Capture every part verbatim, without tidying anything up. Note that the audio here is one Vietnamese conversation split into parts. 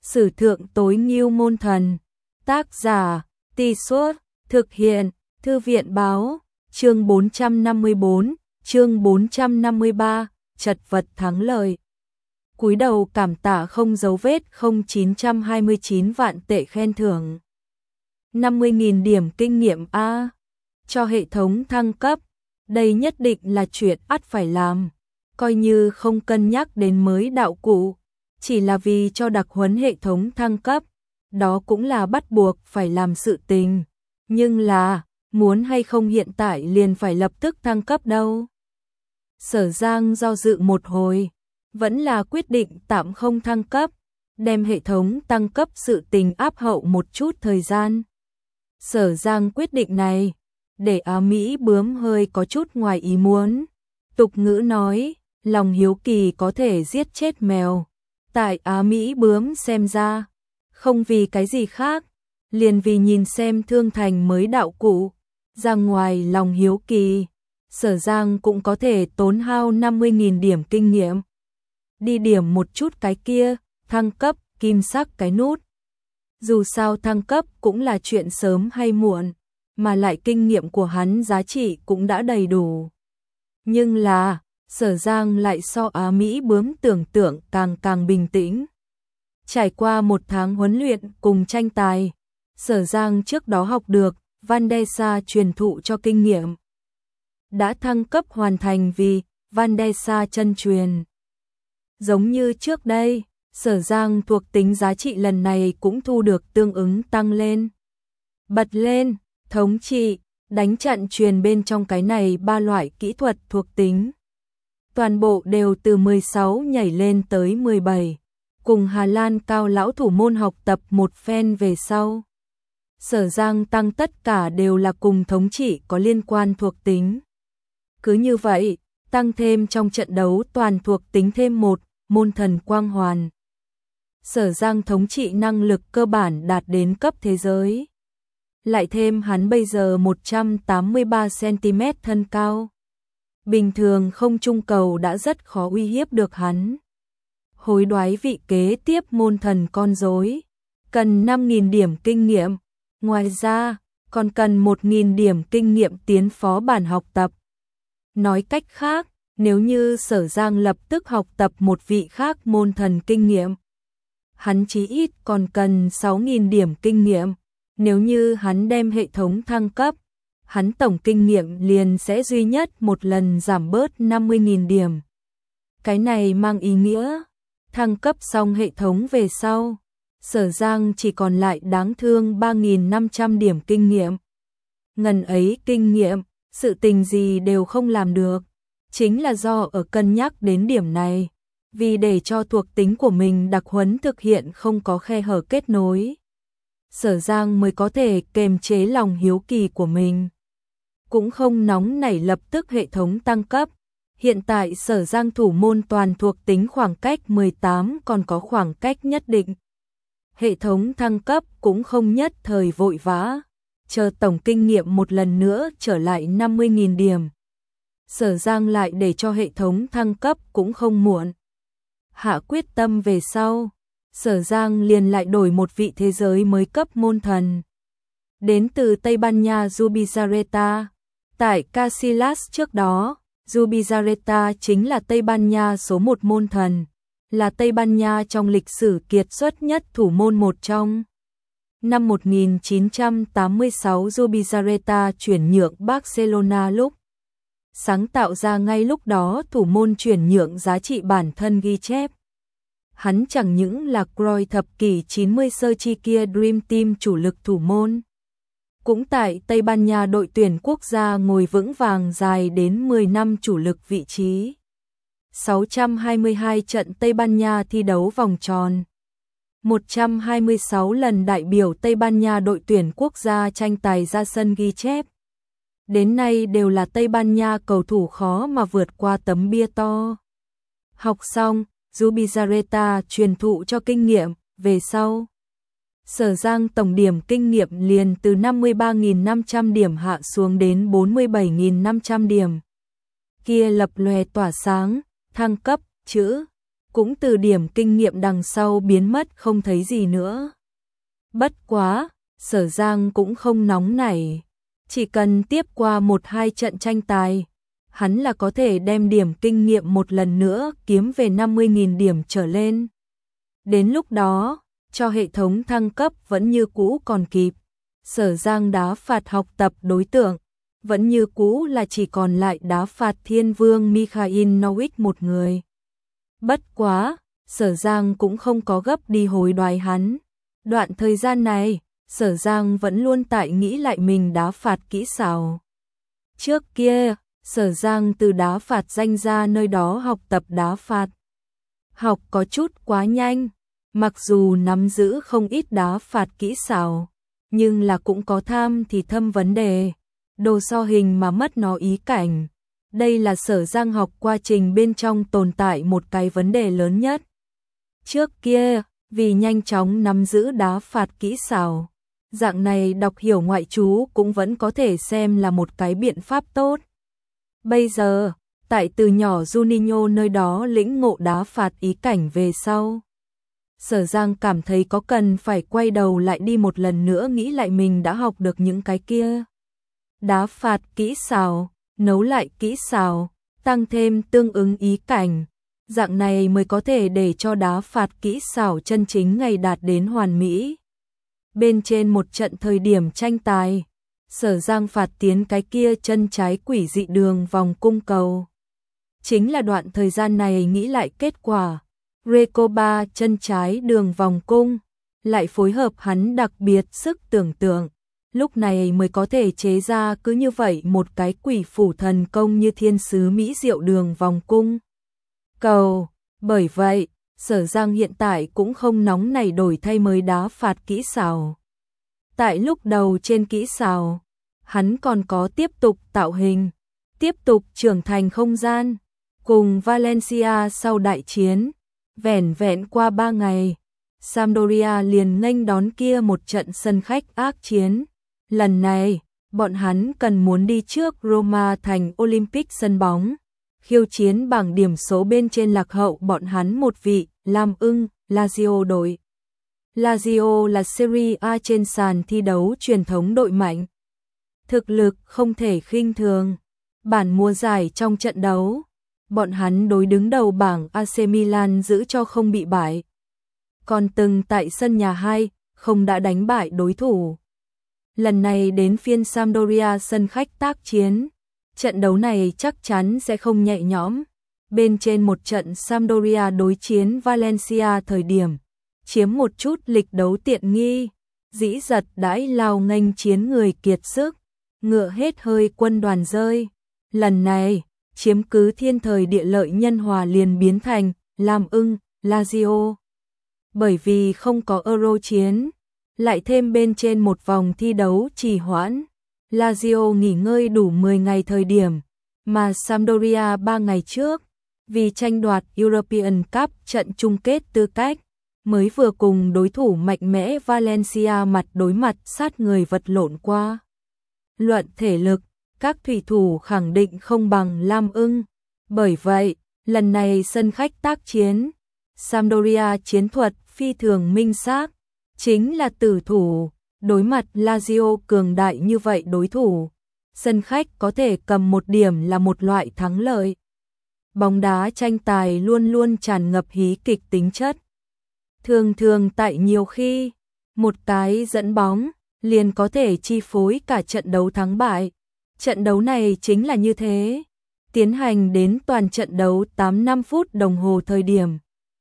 Sử thượng tối ngưu môn thần. Tác giả, Tì Suốt, thực hiện, Thư viện báo, chương bốn trăm năm mươi bốn, chương bốn trăm năm mươi ba, chật vật thắng lợi. Cúi đầu cảm tạ không dấu vết không chín trăm hai mươi chín vạn tệ khen thưởng. năm mươi nghìn điểm kinh nghiệm A. Cho hệ thống thăng cấp. Đây nhất định là chuyện ắt phải làm. Coi như không cân nhắc đến mới đạo cụ. Chỉ là vì cho đặc huấn hệ thống thăng cấp. Đó cũng là bắt buộc phải làm sự tình. Nhưng là, muốn hay không hiện tại liền phải lập tức thăng cấp đâu. Sở Giang do dự một hồi. Vẫn là quyết định tạm không thăng cấp. Đem hệ thống tăng cấp sự tình áp hậu một chút thời gian. Sở Giang quyết định này. Để Á Mỹ bướm hơi có chút ngoài ý muốn. Tục ngữ nói, lòng hiếu kỳ có thể giết chết mèo. Tại Á Mỹ bướm xem ra, không vì cái gì khác, liền vì nhìn xem Thương Thành mới đạo cụ. Ra ngoài lòng hiếu kỳ, Sở Giang cũng có thể tốn hao năm mươi nghìn điểm kinh nghiệm. Đi điểm một chút cái kia, thăng cấp, kim sắc cái nút. Dù sao thăng cấp cũng là chuyện sớm hay muộn, mà lại kinh nghiệm của hắn giá trị cũng đã đầy đủ. Nhưng là, Sở Giang lại so Á Mỹ bướm tưởng tượng càng càng bình tĩnh. Trải qua một tháng huấn luyện cùng tranh tài, Sở Giang trước đó học được, Vandesa truyền thụ cho kinh nghiệm. Đã thăng cấp hoàn thành vì Vandesa chân truyền. Giống như trước đây, Sở Giang thuộc tính giá trị lần này cũng thu được tương ứng tăng lên. Bật lên, thống trị, đánh trận truyền bên trong cái này ba loại kỹ thuật thuộc tính. Toàn bộ đều từ mười sáu nhảy lên tới mười bảy, cùng Hà Lan cao lão thủ môn học tập một phen về sau. Sở Giang tăng tất cả đều là cùng thống trị có liên quan thuộc tính. Cứ như vậy, tăng thêm trong trận đấu toàn thuộc tính thêm một, môn thần quang hoàn. Sở Giang thống trị năng lực cơ bản đạt đến cấp thế giới. Lại thêm hắn bây giờ một trăm tám mươi ba xăng ti mét thân cao. Bình thường không trung cầu đã rất khó uy hiếp được hắn. Hối đoái vị kế tiếp môn thần con rối, cần năm nghìn điểm kinh nghiệm. Ngoài ra, còn cần một nghìn điểm kinh nghiệm tiến phó bản học tập. Nói cách khác, nếu như Sở Giang lập tức học tập một vị khác môn thần kinh nghiệm, hắn chí ít còn cần sáu nghìn điểm kinh nghiệm. Nếu như hắn đem hệ thống thăng cấp, hắn tổng kinh nghiệm liền sẽ duy nhất một lần giảm bớt năm mươi nghìn điểm. Cái này mang ý nghĩa, thăng cấp xong hệ thống về sau, Sở Giang chỉ còn lại đáng thương ba nghìn năm trăm điểm kinh nghiệm. Ngần ấy kinh nghiệm, sự tình gì đều không làm được, chính là do ở cân nhắc đến điểm này, vì để cho thuộc tính của mình đặc huấn thực hiện không có khe hở kết nối. Sở Giang mới có thể kềm chế lòng hiếu kỳ của mình. Cũng không nóng nảy lập tức hệ thống tăng cấp. Hiện tại Sở Giang thủ môn toàn thuộc tính khoảng cách mười tám còn có khoảng cách nhất định. Hệ thống thăng cấp cũng không nhất thời vội vã. Chờ tổng kinh nghiệm một lần nữa trở lại năm mươi nghìn điểm. Sở Giang lại để cho hệ thống thăng cấp cũng không muộn. Hạ quyết tâm về sau, Sở Giang liền lại đổi một vị thế giới mới cấp môn thần. Đến từ Tây Ban Nha Zubizarreta. Tại Casillas trước đó, Zubizarreta chính là Tây Ban Nha số một môn thần, là Tây Ban Nha trong lịch sử kiệt xuất nhất thủ môn một trong. Năm một nghìn chín trăm tám mươi sáu Zubizarreta chuyển nhượng Barcelona lúc sáng tạo ra ngay lúc đó thủ môn chuyển nhượng giá trị bản thân ghi chép. Hắn chẳng những là Cruyff thập kỷ chín mươi sơ chi kia Dream Team chủ lực thủ môn, cũng tại Tây Ban Nha đội tuyển quốc gia ngồi vững vàng dài đến mười năm chủ lực vị trí. sáu trăm hai mươi hai trận Tây Ban Nha thi đấu vòng tròn. một trăm hai mươi sáu lần đại biểu Tây Ban Nha đội tuyển quốc gia tranh tài ra sân ghi chép. Đến nay đều là Tây Ban Nha cầu thủ khó mà vượt qua tấm bia to. Học xong, Zubizarreta truyền thụ cho kinh nghiệm, về sau. Sở Giang tổng điểm kinh nghiệm liền từ năm mươi ba nghìn năm trăm điểm hạ xuống đến bốn mươi bảy nghìn năm trăm điểm. Kia lập lòe tỏa sáng, thăng cấp, chữ, cũng từ điểm kinh nghiệm đằng sau biến mất không thấy gì nữa. Bất quá, Sở Giang cũng không nóng nảy, chỉ cần tiếp qua một hai trận tranh tài, hắn là có thể đem điểm kinh nghiệm một lần nữa kiếm về năm mươi nghìn điểm trở lên. Đến lúc đó, cho hệ thống thăng cấp vẫn như cũ còn kịp. Sở Giang đá phạt học tập đối tượng, vẫn như cũ là chỉ còn lại đá phạt thiên vương Mikhail Novick một người. Bất quá, Sở Giang cũng không có gấp đi hối đoái hắn. Đoạn thời gian này, Sở Giang vẫn luôn tại nghĩ lại mình đá phạt kỹ xảo. Trước kia, Sở Giang từ đá phạt danh ra nơi đó học tập đá phạt. Học có chút quá nhanh, mặc dù nắm giữ không ít đá phạt kỹ xảo, nhưng là cũng có tham thì thâm vấn đề, đồ so hình mà mất nó ý cảnh. Đây là Sở Giang học quá trình bên trong tồn tại một cái vấn đề lớn nhất. Trước kia, vì nhanh chóng nắm giữ đá phạt kỹ xảo, dạng này đọc hiểu ngoại trú cũng vẫn có thể xem là một cái biện pháp tốt. Bây giờ, tại từ nhỏ Juninho nơi đó lĩnh ngộ đá phạt ý cảnh về sau, Sở Giang cảm thấy có cần phải quay đầu lại đi một lần nữa nghĩ lại mình đã học được những cái kia. Đá phạt kỹ xảo, nấu lại kỹ xảo, tăng thêm tương ứng ý cảnh, dạng này mới có thể để cho đá phạt kỹ xảo chân chính ngày đạt đến hoàn mỹ. Bên trên một trận thời điểm tranh tài, Sở Giang phạt tiến cái kia chân trái quỷ dị đường vòng cung cầu. Chính là đoạn thời gian này nghĩ lại kết quả, Recoba chân trái đường vòng cung, lại phối hợp hắn đặc biệt sức tưởng tượng, lúc này mới có thể chế ra cứ như vậy một cái quỷ phủ thần công như thiên sứ mỹ diệu đường vòng cung cầu. Bởi vậy, Sở Giang hiện tại cũng không nóng nảy đổi thay mới đá phạt kỹ xảo. Tại lúc đầu trên kỹ xảo, hắn còn có tiếp tục tạo hình, tiếp tục trưởng thành không gian, cùng Valencia sau đại chiến, vẻn vẹn qua ba ngày, Sampdoria liền nghênh đón kia một trận sân khách ác chiến. Lần này, bọn hắn cần muốn đi trước Roma thành Olympic sân bóng, khiêu chiến bảng điểm số bên trên lạc hậu bọn hắn một vị, Lam ưng, Lazio đội. Lazio là Serie A trên sàn thi đấu truyền thống đội mạnh. Thực lực không thể khinh thường. Bản mùa giải trong trận đấu, bọn hắn đối đứng đầu bảng a xê Milan giữ cho không bị bại. Còn từng tại sân nhà hai, không đã đánh bại đối thủ. Lần này đến phiên Sampdoria sân khách tác chiến. Trận đấu này chắc chắn sẽ không nhẹ nhõm. Bên trên một trận Sampdoria đối chiến Valencia thời điểm, chiếm một chút lịch đấu tiện nghi, dĩ giật đãi lao nghênh chiến người kiệt sức, ngựa hết hơi quân đoàn rơi. Lần này, chiếm cứ thiên thời địa lợi nhân hòa liền biến thành Lam ưng, Lazio. Bởi vì không có Euro chiến, lại thêm bên trên một vòng thi đấu trì hoãn, Lazio nghỉ ngơi đủ mười ngày thời điểm, mà Sampdoria ba ngày trước, vì tranh đoạt European Cup trận chung kết tư cách, mới vừa cùng đối thủ mạnh mẽ Valencia mặt đối mặt sát người vật lộn qua. Luận thể lực, các thủy thủ khẳng định không bằng Lam ưng. Bởi vậy, lần này sân khách tác chiến, Sampdoria chiến thuật phi thường minh xác, chính là tử thủ, đối mặt Lazio cường đại như vậy đối thủ. Sân khách có thể cầm một điểm là một loại thắng lợi. Bóng đá tranh tài luôn luôn tràn ngập hí kịch tính chất. Thường thường tại nhiều khi, một cái dẫn bóng liền có thể chi phối cả trận đấu thắng bại. Trận đấu này chính là như thế. Tiến hành đến toàn trận đấu tám mươi lăm phút đồng hồ thời điểm.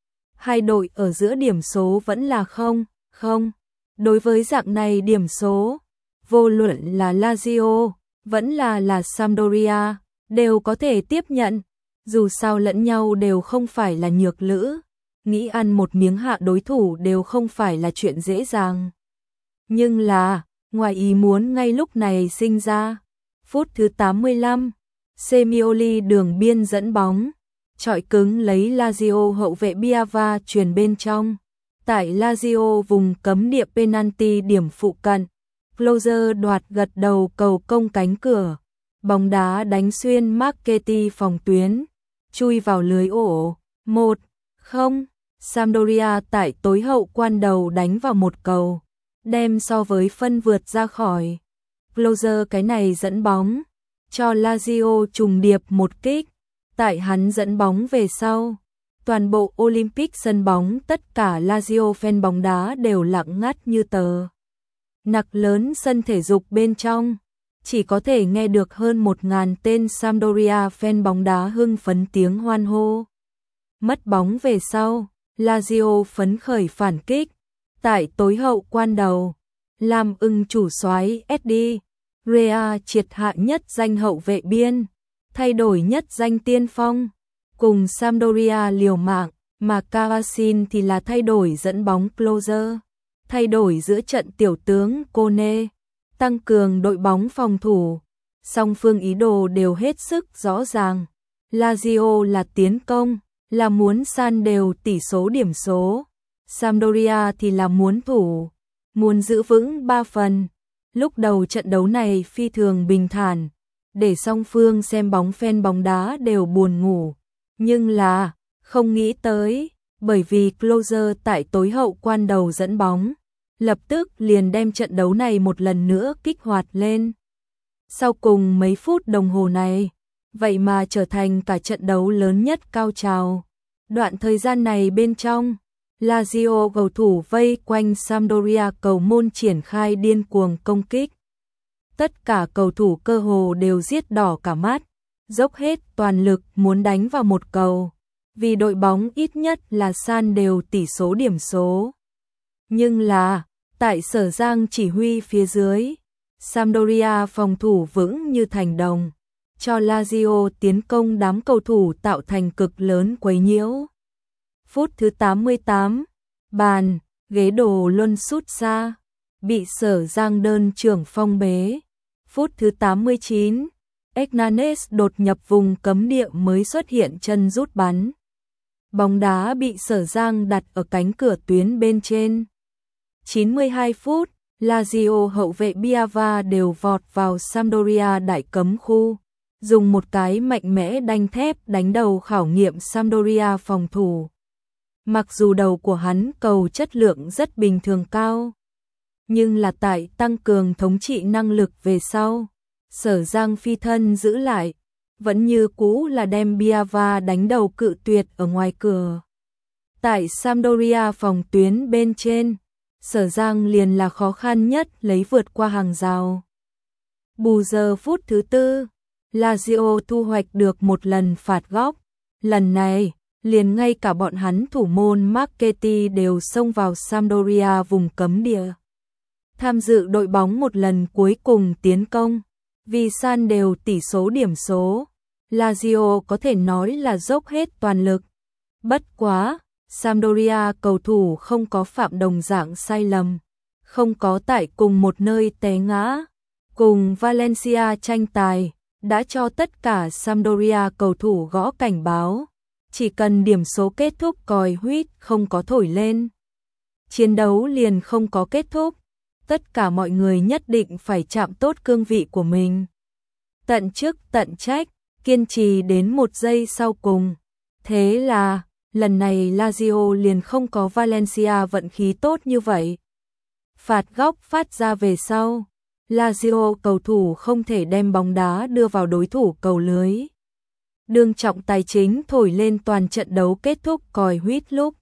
Hai đội ở giữa điểm số vẫn là không, không. Đối với dạng này điểm số, vô luận là Lazio, vẫn là là Sampdoria, đều có thể tiếp nhận. Dù sao lẫn nhau đều không phải là nhược lữ, nghĩ ăn một miếng hạ đối thủ đều không phải là chuyện dễ dàng. Nhưng là, ngoài ý muốn ngay lúc này sinh ra. Phút thứ tám mươi lăm, Semioli đường biên dẫn bóng, chọi cứng lấy Lazio hậu vệ Biava truyền bên trong. Tại Lazio vùng cấm địa penalty điểm phụ cận, Closer đoạt gật đầu cầu công cánh cửa, bóng đá đánh xuyên Marchetti phòng tuyến, chui vào lưới ổ, một Không, Sampdoria tại tối hậu quan đầu đánh vào một cầu, đem so với phân vượt ra khỏi. Closer cái này dẫn bóng, cho Lazio trùng điệp một kích, tại hắn dẫn bóng về sau. Toàn bộ Olympic sân bóng tất cả Lazio fan bóng đá đều lặng ngắt như tờ. Nặc lớn sân thể dục bên trong, chỉ có thể nghe được hơn một ngàn tên Sampdoria fan bóng đá hưng phấn tiếng hoan hô. Mất bóng về sau, Lazio phấn khởi phản kích. Tại tối hậu quan đầu, làm ưng chủ soái Eddie Rea triệt hạ nhất danh hậu vệ biên, thay đổi nhất danh tiên phong, cùng Sampdoria liều mạng, mà Kavasin thì là thay đổi dẫn bóng Closer, thay đổi giữa trận tiểu tướng Kone, tăng cường đội bóng phòng thủ. Song phương ý đồ đều hết sức rõ ràng. Lazio là tiến công, là muốn san đều tỷ số điểm số. Sampdoria thì là muốn thủ, muốn giữ vững ba phần. Lúc đầu trận đấu này phi thường bình thản, để song phương xem bóng fan bóng đá đều buồn ngủ. Nhưng là, không nghĩ tới, bởi vì Closer tại tối hậu quan đầu dẫn bóng, lập tức liền đem trận đấu này một lần nữa kích hoạt lên. Sau cùng mấy phút đồng hồ này, vậy mà trở thành cả trận đấu lớn nhất cao trào. Đoạn thời gian này bên trong, Lazio cầu thủ vây quanh Sampdoria cầu môn triển khai điên cuồng công kích. Tất cả cầu thủ cơ hồ đều giết đỏ cả mắt, dốc hết toàn lực muốn đánh vào một cầu, vì đội bóng ít nhất là san đều tỷ số điểm số. Nhưng là, tại Sở Giang chỉ huy phía dưới, Sampdoria phòng thủ vững như thành đồng, cho Lazio tiến công đám cầu thủ tạo thành cực lớn quấy nhiễu. Phút thứ tám mươi tám, bàn, ghế đồ luân sút xa, bị Sở Giang đơn trưởng phong bế. Phút thứ tám mươi chín, Hernanes đột nhập vùng cấm địa mới xuất hiện chân rút bắn. Bóng đá bị Sở Giang đặt ở cánh cửa tuyến bên trên. chín mươi hai phút, Lazio hậu vệ Biava đều vọt vào Sampdoria đại cấm khu, dùng một cái mạnh mẽ đanh thép đánh đầu khảo nghiệm Sampdoria phòng thủ. Mặc dù đầu của hắn cầu chất lượng rất bình thường cao, nhưng là tại tăng cường thống trị năng lực về sau, Sở Giang phi thân giữ lại, vẫn như cũ là đem Biava đánh đầu cự tuyệt ở ngoài cửa. Tại Sampdoria phòng tuyến bên trên, Sở Giang liền là khó khăn nhất lấy vượt qua hàng rào. Bù giờ phút thứ tư, Lazio thu hoạch được một lần phạt góc. Lần này, liền ngay cả bọn hắn thủ môn Marchetti đều xông vào Sampdoria vùng cấm địa. Tham dự đội bóng một lần cuối cùng tiến công, vì san đều tỷ số điểm số, Lazio có thể nói là dốc hết toàn lực. Bất quá, Sampdoria cầu thủ không có phạm đồng dạng sai lầm, không có tại cùng một nơi té ngã, cùng Valencia tranh tài, đã cho tất cả Sampdoria cầu thủ gõ cảnh báo, chỉ cần điểm số kết thúc còi huýt không có thổi lên, chiến đấu liền không có kết thúc, tất cả mọi người nhất định phải chạm tốt cương vị của mình. Tận chức tận trách, kiên trì đến một giây sau cùng. Thế là, lần này Lazio liền không có Valencia vận khí tốt như vậy. Phạt góc phát ra về sau, Lazio cầu thủ không thể đem bóng đá đưa vào đối thủ cầu lưới. Đương trọng tài chính thổi lên toàn trận đấu kết thúc còi huýt lúc,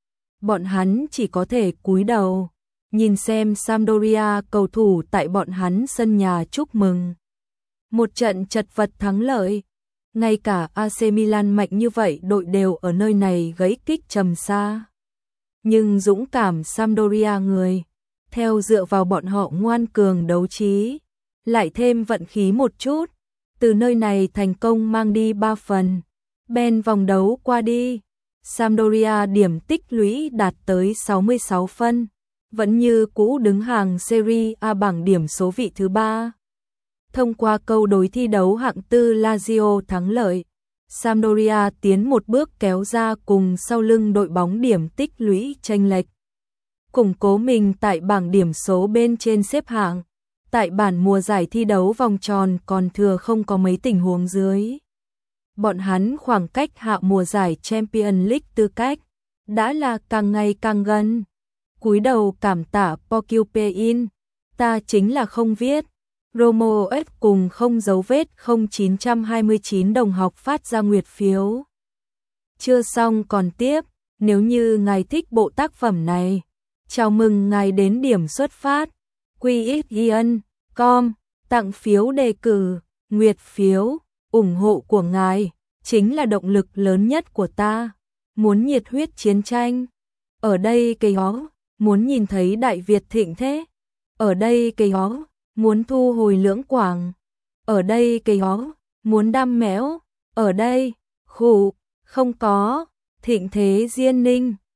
bọn hắn chỉ có thể cúi đầu, nhìn xem Sampdoria cầu thủ tại bọn hắn sân nhà chúc mừng. Một trận chật vật thắng lợi, ngay cả a xê Milan mạnh như vậy đội đều ở nơi này gãy kích trầm xa. Nhưng dũng cảm Sampdoria người, theo dựa vào bọn họ ngoan cường đấu trí, lại thêm vận khí một chút, từ nơi này thành công mang đi ba phần. Ben vòng đấu qua đi, Sampdoria điểm tích lũy đạt tới sáu mươi sáu phân, vẫn như cũ đứng hàng Serie A bảng điểm số vị thứ ba. Thông qua câu đối thi đấu hạng tư Lazio thắng lợi, Sampdoria tiến một bước kéo ra cùng sau lưng đội bóng điểm tích lũy chênh lệch, củng cố mình tại bảng điểm số bên trên xếp hạng. Tại bản mùa giải thi đấu vòng tròn còn thừa không có mấy tình huống dưới, bọn hắn khoảng cách hạ mùa giải Champions League tư cách đã là càng ngày càng gần. Cúi đầu cảm tạ Porcupine, ta chính là không viết. Romo S cùng không dấu vết không chín hai chín đồng học phát ra nguyệt phiếu. Chưa xong còn tiếp, nếu như ngài thích bộ tác phẩm này, chào mừng ngài đến điểm xuất phát quy ích ian chấm com tặng phiếu đề cử, nguyệt phiếu, ủng hộ của ngài chính là động lực lớn nhất của ta. Muốn nhiệt huyết chiến tranh, ở đây cây ó, muốn nhìn thấy Đại Việt thịnh thế, ở đây cây ó, muốn thu hồi Lưỡng Quảng, ở đây cây ó, muốn đam mẽo, ở đây, khụ, không có, thịnh thế Diên Ninh.